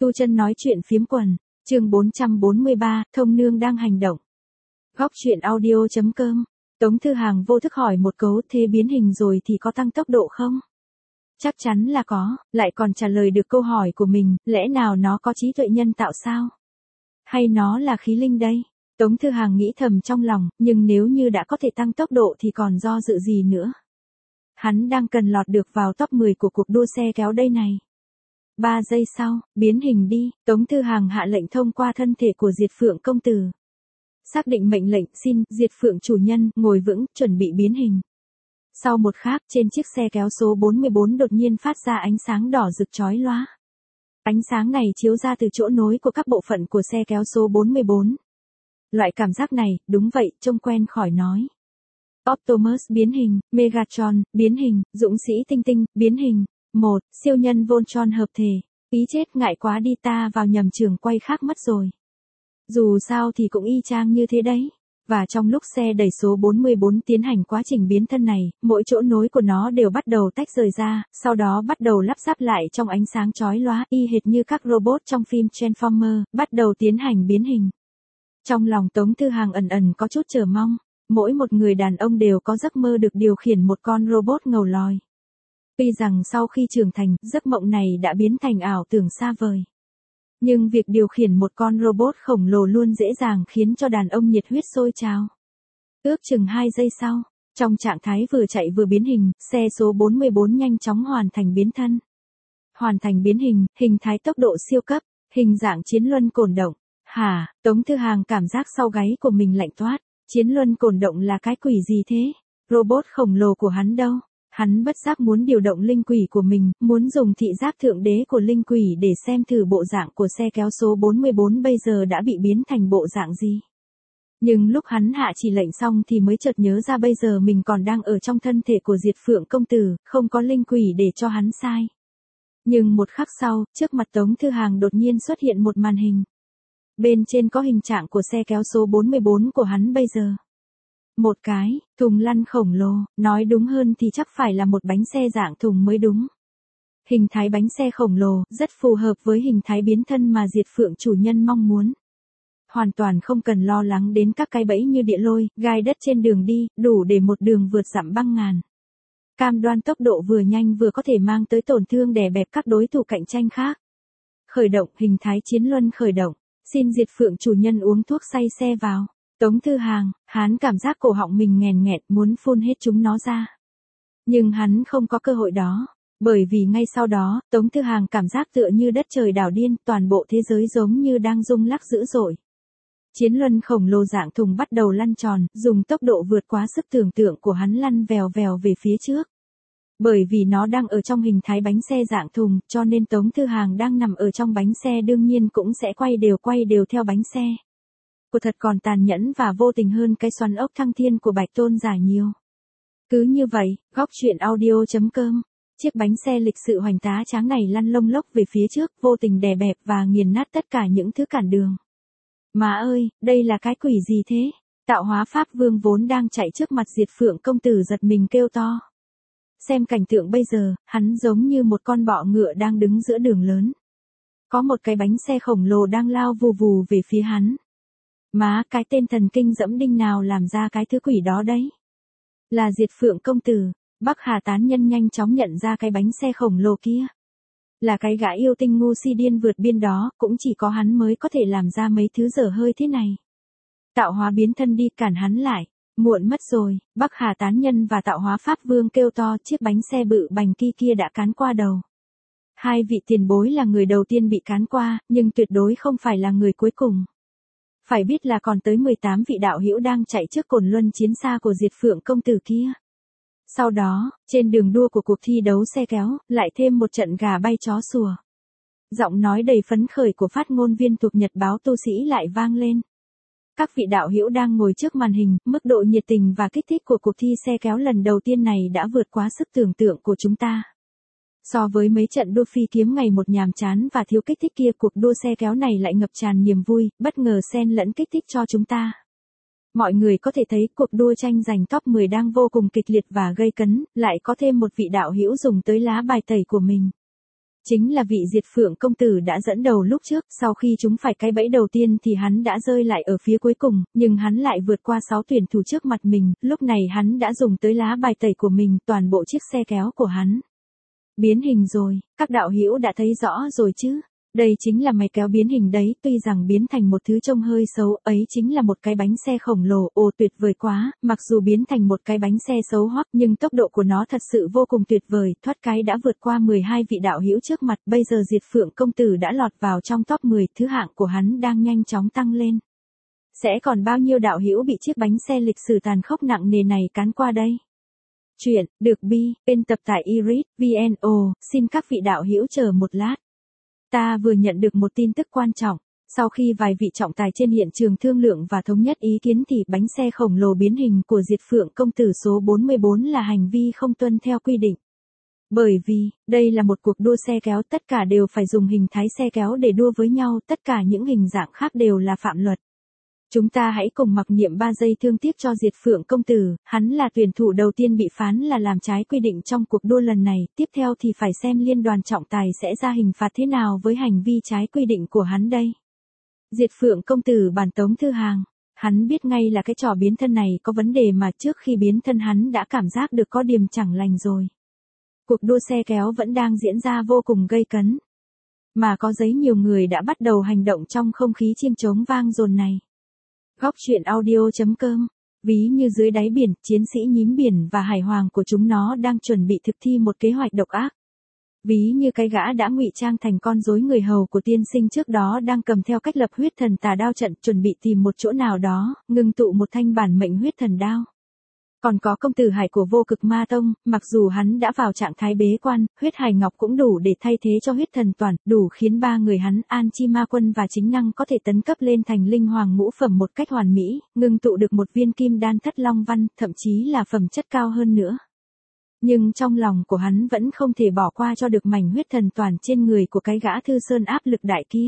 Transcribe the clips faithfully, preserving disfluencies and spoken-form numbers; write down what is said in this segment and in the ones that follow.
Tu Chân nói chuyện phiếm quần, chương bốn trăm bốn mươi ba, Thông Nương đang hành động. Góc truyện audio chấm com. Tống Thư Hàng vô thức hỏi một câu, thế biến hình rồi thì có tăng tốc độ không? Chắc chắn là có, lại còn trả lời được câu hỏi của mình, lẽ nào nó có trí tuệ nhân tạo sao? Hay nó là khí linh đây? Tống Thư Hàng nghĩ thầm trong lòng, nhưng nếu như đã có thể tăng tốc độ thì còn do dự gì nữa? Hắn đang cần lọt được vào top mười của cuộc đua xe kéo đây này. Ba giây sau, biến hình đi, Tống Thư Hàng hạ lệnh thông qua thân thể của Diệt Phượng công tử. Xác định mệnh lệnh, xin, Diệt Phượng chủ nhân, ngồi vững, chuẩn bị biến hình. Sau một khắc, trên chiếc xe kéo số bốn mươi bốn đột nhiên phát ra ánh sáng đỏ rực chói lóa. Ánh sáng này chiếu ra từ chỗ nối của các bộ phận của xe kéo số bốn mươi bốn. Loại cảm giác này, đúng vậy, trông quen khỏi nói. Optimus biến hình, Megatron biến hình, dũng sĩ Tinh Tinh biến hình. Một, siêu nhân Voltron hợp thể. Ý chết, ngại quá đi, ta vào nhầm trường quay khác mất rồi. Dù sao thì cũng y chang như thế đấy. Và trong lúc xe đẩy số bốn mươi bốn tiến hành quá trình biến thân này, mỗi chỗ nối của nó đều bắt đầu tách rời ra, sau đó bắt đầu lắp ráp lại trong ánh sáng chói lóa, y hệt như các robot trong phim Transformer, bắt đầu tiến hành biến hình. Trong lòng Tống Thư Hàng ẩn ẩn có chút chờ mong, mỗi một người đàn ông đều có giấc mơ được điều khiển một con robot ngầu lòi. Tuy rằng sau khi trưởng thành, giấc mộng này đã biến thành ảo tưởng xa vời. Nhưng việc điều khiển một con robot khổng lồ luôn dễ dàng khiến cho đàn ông nhiệt huyết sôi trào. Ước chừng hai giây sau, trong trạng thái vừa chạy vừa biến hình, xe số bốn mươi bốn nhanh chóng hoàn thành biến thân. Hoàn thành biến hình, hình thái tốc độ siêu cấp, hình dạng chiến luân cổn động. Hả, Tống Thư Hàng cảm giác sau gáy của mình lạnh toát, chiến luân cổn động là cái quỷ gì thế? Robot khổng lồ của hắn đâu? Hắn bất giác muốn điều động linh quỷ của mình, muốn dùng thị giác thượng đế của linh quỷ để xem thử bộ dạng của xe kéo số bốn mươi bốn bây giờ đã bị biến thành bộ dạng gì. Nhưng lúc hắn hạ chỉ lệnh xong thì mới chợt nhớ ra bây giờ mình còn đang ở trong thân thể của Diệt Phượng công tử, không có linh quỷ để cho hắn sai. Nhưng một khắc sau, trước mặt Tống Thư Hàng đột nhiên xuất hiện một màn hình. Bên trên có hình trạng của xe kéo số bốn mươi bốn của hắn bây giờ. Một cái, thùng lăn khổng lồ, nói đúng hơn thì chắc phải là một bánh xe dạng thùng mới đúng. Hình thái bánh xe khổng lồ, rất phù hợp với hình thái biến thân mà Diệt Phượng chủ nhân mong muốn. Hoàn toàn không cần lo lắng đến các cái bẫy như địa lôi, gai đất trên đường đi, đủ để một đường vượt dặm băng ngàn. Cam đoan tốc độ vừa nhanh vừa có thể mang tới tổn thương đè bẹp các đối thủ cạnh tranh khác. Khởi động, hình thái chiến luân khởi động, xin Diệt Phượng chủ nhân uống thuốc say xe vào. Tống Thư Hàng, hắn cảm giác cổ họng mình nghèn nghẹt muốn phun hết chúng nó ra. Nhưng hắn không có cơ hội đó, bởi vì ngay sau đó, Tống Thư Hàng cảm giác tựa như đất trời đảo điên, toàn bộ thế giới giống như đang rung lắc dữ dội. Chiến luân khổng lồ dạng thùng bắt đầu lăn tròn, dùng tốc độ vượt quá sức tưởng tượng của hắn lăn vèo vèo về phía trước. Bởi vì nó đang ở trong hình thái bánh xe dạng thùng, cho nên Tống Thư Hàng đang nằm ở trong bánh xe đương nhiên cũng sẽ quay đều quay đều theo bánh xe. Của thật còn tàn nhẫn và vô tình hơn cái xoắn ốc thăng thiên của Bạch Tôn Giả nhiều. Cứ như vậy, góc truyện audio chấm com, chiếc bánh xe lịch sự hoành tá tráng này lăn lông lốc về phía trước, vô tình đè bẹp và nghiền nát tất cả những thứ cản đường. Má ơi, đây là cái quỷ gì thế? Tạo hóa Pháp Vương vốn đang chạy trước mặt Diệt Phượng công tử giật mình kêu to. Xem cảnh tượng bây giờ, hắn giống như một con bọ ngựa đang đứng giữa đường lớn. Có một cái bánh xe khổng lồ đang lao vù vù về phía hắn. Má, cái tên thần kinh dẫm đinh nào làm ra cái thứ quỷ đó đấy? Là Diệt Phượng công tử. Bắc Hà tán nhân nhanh chóng nhận ra cái bánh xe khổng lồ kia. Là cái gã yêu tinh ngu si điên vượt biên đó, cũng chỉ có hắn mới có thể làm ra mấy thứ dở hơi thế này. Tạo hóa biến thân đi, cản hắn lại. Muộn mất rồi, Bắc Hà tán nhân và Tạo hóa Pháp Vương kêu to, chiếc bánh xe bự bành kia kia đã cán qua đầu. Hai vị tiền bối là người đầu tiên bị cán qua, nhưng tuyệt đối không phải là người cuối cùng. Phải biết là còn tới mười tám vị đạo hữu đang chạy trước cồn luân chiến xa của Diệt Phượng công tử kia. Sau đó, trên đường đua của cuộc thi đấu xe kéo, lại thêm một trận gà bay chó sủa. Giọng nói đầy phấn khởi của phát ngôn viên thuộc Nhật báo Tu Sĩ lại vang lên. Các vị đạo hữu đang ngồi trước màn hình, mức độ nhiệt tình và kích thích của cuộc thi xe kéo lần đầu tiên này đã vượt quá sức tưởng tượng của chúng ta. So với mấy trận đua phi kiếm ngày một nhàm chán và thiếu kích thích kia, cuộc đua xe kéo này lại ngập tràn niềm vui, bất ngờ xen lẫn kích thích cho chúng ta. Mọi người có thể thấy cuộc đua tranh giành top mười đang vô cùng kịch liệt và gây cấn, lại có thêm một vị đạo hữu dùng tới lá bài tẩy của mình. Chính là vị Diệt Phượng công tử đã dẫn đầu lúc trước, sau khi chúng phải cái bẫy đầu tiên thì hắn đã rơi lại ở phía cuối cùng, nhưng hắn lại vượt qua sáu tuyển thủ trước mặt mình, lúc này hắn đã dùng tới lá bài tẩy của mình, toàn bộ chiếc xe kéo của hắn. Biến hình rồi, các đạo hữu đã thấy rõ rồi chứ? Đây chính là máy kéo biến hình đấy, tuy rằng biến thành một thứ trông hơi xấu, ấy chính là một cái bánh xe khổng lồ, ồ tuyệt vời quá, mặc dù biến thành một cái bánh xe xấu hoắc nhưng tốc độ của nó thật sự vô cùng tuyệt vời, thoát cái đã vượt qua mười hai vị đạo hữu trước mặt, bây giờ Diệt Phượng công tử đã lọt vào trong top mười, thứ hạng của hắn đang nhanh chóng tăng lên. Sẽ còn bao nhiêu đạo hữu bị chiếc bánh xe lịch sử tàn khốc nặng nề này cán qua đây? Chuyện, được bi, bên tập tại iris chấm vn. Xin các vị đạo hữu chờ một lát. Ta vừa nhận được một tin tức quan trọng. Sau khi vài vị trọng tài trên hiện trường thương lượng và thống nhất ý kiến thì bánh xe khổng lồ biến hình của Diệt Phượng công tử số bốn mươi bốn là hành vi không tuân theo quy định. Bởi vì, đây là một cuộc đua xe kéo, tất cả đều phải dùng hình thái xe kéo để đua với nhau, tất cả những hình dạng khác đều là phạm luật. Chúng ta hãy cùng mặc niệm ba giây thương tiếc cho Diệt Phượng công tử, hắn là tuyển thủ đầu tiên bị phán là làm trái quy định trong cuộc đua lần này, tiếp theo thì phải xem liên đoàn trọng tài sẽ ra hình phạt thế nào với hành vi trái quy định của hắn đây. Diệt Phượng công tử bản Tống Thư Hàng, hắn biết ngay là cái trò biến thân này có vấn đề mà trước khi biến thân hắn đã cảm giác được có điểm chẳng lành rồi. Cuộc đua xe kéo vẫn đang diễn ra vô cùng gay cấn. Mà có giấy nhiều người đã bắt đầu hành động trong không khí chiêng trống vang dồn này. Góc truyện audio chấm com. Ví như dưới đáy biển, chiến sĩ nhím biển và hải hoàng của chúng nó đang chuẩn bị thực thi một kế hoạch độc ác. Ví như cái gã đã ngụy trang thành con rối người hầu của tiên sinh trước đó đang cầm theo cách lập huyết thần tà đao trận, chuẩn bị tìm một chỗ nào đó, ngưng tụ một thanh bản mệnh huyết thần đao. Còn có công tử Hải của Vô Cực Ma Tông, mặc dù hắn đã vào trạng thái bế quan, huyết hải ngọc cũng đủ để thay thế cho huyết thần toàn, đủ khiến ba người hắn An Chi Ma Quân và Chính Năng có thể tấn cấp lên thành linh hoàng ngũ phẩm một cách hoàn mỹ, ngưng tụ được một viên kim đan thất long văn, thậm chí là phẩm chất cao hơn nữa. Nhưng trong lòng của hắn vẫn không thể bỏ qua cho được mảnh huyết thần toàn trên người của cái gã Thư Sơn áp lực đại kia.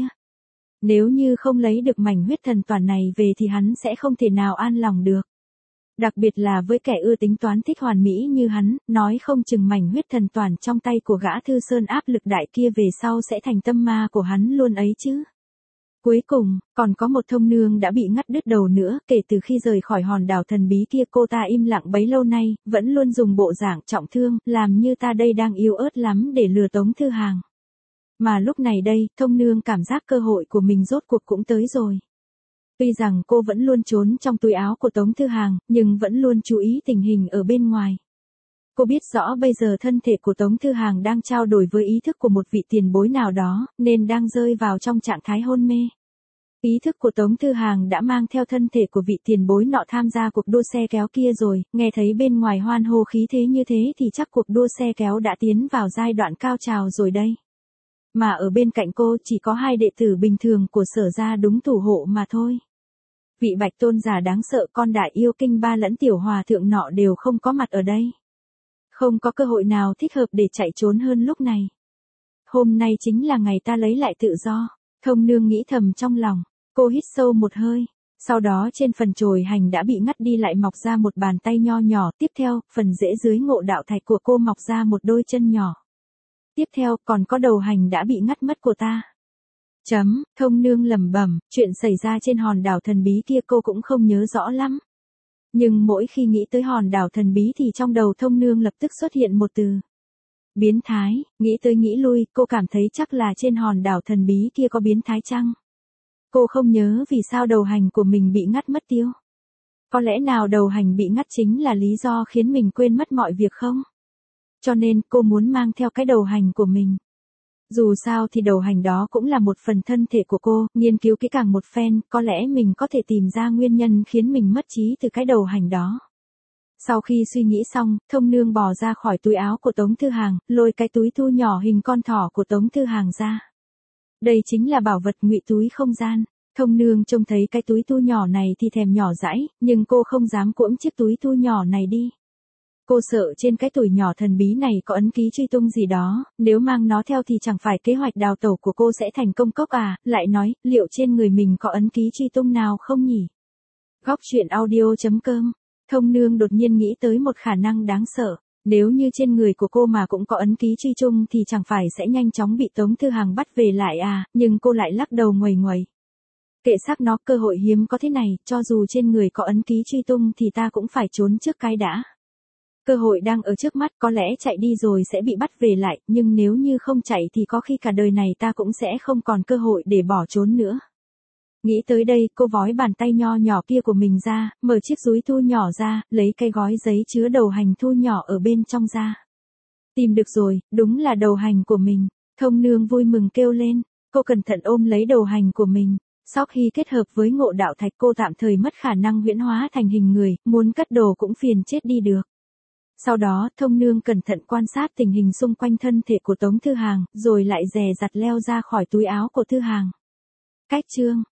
Nếu như không lấy được mảnh huyết thần toàn này về thì hắn sẽ không thể nào an lòng được. Đặc biệt là với kẻ ưa tính toán thích hoàn mỹ như hắn, nói không chừng mảnh huyết thần toàn trong tay của gã Thư Sơn áp lực đại kia về sau sẽ thành tâm ma của hắn luôn ấy chứ. Cuối cùng, còn có một thông nương đã bị ngắt đứt đầu nữa, kể từ khi rời khỏi hòn đảo thần bí kia cô ta im lặng bấy lâu nay, vẫn luôn dùng bộ dạng trọng thương, làm như ta đây đang yếu ớt lắm để lừa Tống Thư Hàng. Mà lúc này đây, thông nương cảm giác cơ hội của mình rốt cuộc cũng tới rồi. Tuy rằng cô vẫn luôn trốn trong túi áo của Tống Thư Hàng, nhưng vẫn luôn chú ý tình hình ở bên ngoài. Cô biết rõ bây giờ thân thể của Tống Thư Hàng đang trao đổi với ý thức của một vị tiền bối nào đó, nên đang rơi vào trong trạng thái hôn mê. Ý thức của Tống Thư Hàng đã mang theo thân thể của vị tiền bối nọ tham gia cuộc đua xe kéo kia rồi, nghe thấy bên ngoài hoan hô khí thế như thế thì chắc cuộc đua xe kéo đã tiến vào giai đoạn cao trào rồi đây. Mà ở bên cạnh cô chỉ có hai đệ tử bình thường của Sở gia đúng thủ hộ mà thôi. Vị Bạch tôn giả đáng sợ con đại yêu kinh ba lẫn tiểu hòa thượng nọ đều không có mặt ở đây. Không có cơ hội nào thích hợp để chạy trốn hơn lúc này. Hôm nay chính là ngày ta lấy lại tự do, thông nương nghĩ thầm trong lòng, cô hít sâu một hơi. Sau đó trên phần chồi hành đã bị ngắt đi lại mọc ra một bàn tay nho nhỏ, tiếp theo, phần rễ dưới ngộ đạo thạch của cô mọc ra một đôi chân nhỏ. Tiếp theo, còn có đầu hành đã bị ngắt mất của ta. Chấm, thông nương lẩm bẩm, chuyện xảy ra trên hòn đảo thần bí kia cô cũng không nhớ rõ lắm. Nhưng mỗi khi nghĩ tới hòn đảo thần bí thì trong đầu thông nương lập tức xuất hiện một từ. Biến thái, nghĩ tới nghĩ lui, cô cảm thấy chắc là trên hòn đảo thần bí kia có biến thái chăng? Cô không nhớ vì sao đầu hành của mình bị ngắt mất tiêu. Có lẽ nào đầu hành bị ngắt chính là lý do khiến mình quên mất mọi việc không? Cho nên cô muốn mang theo cái đầu hành của mình. Dù sao thì đầu hành đó cũng là một phần thân thể của cô, nghiên cứu kỹ càng một phen, có lẽ mình có thể tìm ra nguyên nhân khiến mình mất trí từ cái đầu hành đó. Sau khi suy nghĩ xong, thông nương bò ra khỏi túi áo của Tống Thư Hàng, lôi cái túi thu nhỏ hình con thỏ của Tống Thư Hàng ra. Đây chính là bảo vật ngụy túi không gian. Thông nương trông thấy cái túi thu nhỏ này thì thèm nhỏ dãi, nhưng cô không dám cuỗng chiếc túi thu nhỏ này đi. Cô sợ trên cái tuổi nhỏ thần bí này có ấn ký truy tung gì đó, nếu mang nó theo thì chẳng phải kế hoạch đào tẩu của cô sẽ thành công cốc à, lại nói, liệu trên người mình có ấn ký truy tung nào không nhỉ? Góc truyện audio chấm com, thông nương đột nhiên nghĩ tới một khả năng đáng sợ. Nếu như trên người của cô mà cũng có ấn ký truy tung thì chẳng phải sẽ nhanh chóng bị Tống Thư Hàng bắt về lại à, nhưng cô lại lắc đầu nguầy nguầy. Kệ xác nó, cơ hội hiếm có thế này, cho dù trên người có ấn ký truy tung thì ta cũng phải trốn trước cái đã. Cơ hội đang ở trước mắt, có lẽ chạy đi rồi sẽ bị bắt về lại, nhưng nếu như không chạy thì có khi cả đời này ta cũng sẽ không còn cơ hội để bỏ trốn nữa. Nghĩ tới đây, cô vói bàn tay nho nhỏ kia của mình ra, mở chiếc dúi thu nhỏ ra, lấy cái gói giấy chứa đầu hành thu nhỏ ở bên trong ra. Tìm được rồi, đúng là đầu hành của mình. Thông Nương vui mừng kêu lên, cô cẩn thận ôm lấy đầu hành của mình. Sau khi kết hợp với Ngộ Đạo Thạch, cô tạm thời mất khả năng huyễn hóa thành hình người, muốn cất đồ cũng phiền chết đi được. Sau đó, Thông Nương cẩn thận quan sát tình hình xung quanh thân thể của Tống Thư Hàng, rồi lại dè dặt leo ra khỏi túi áo của Thư Hàng. Cách chương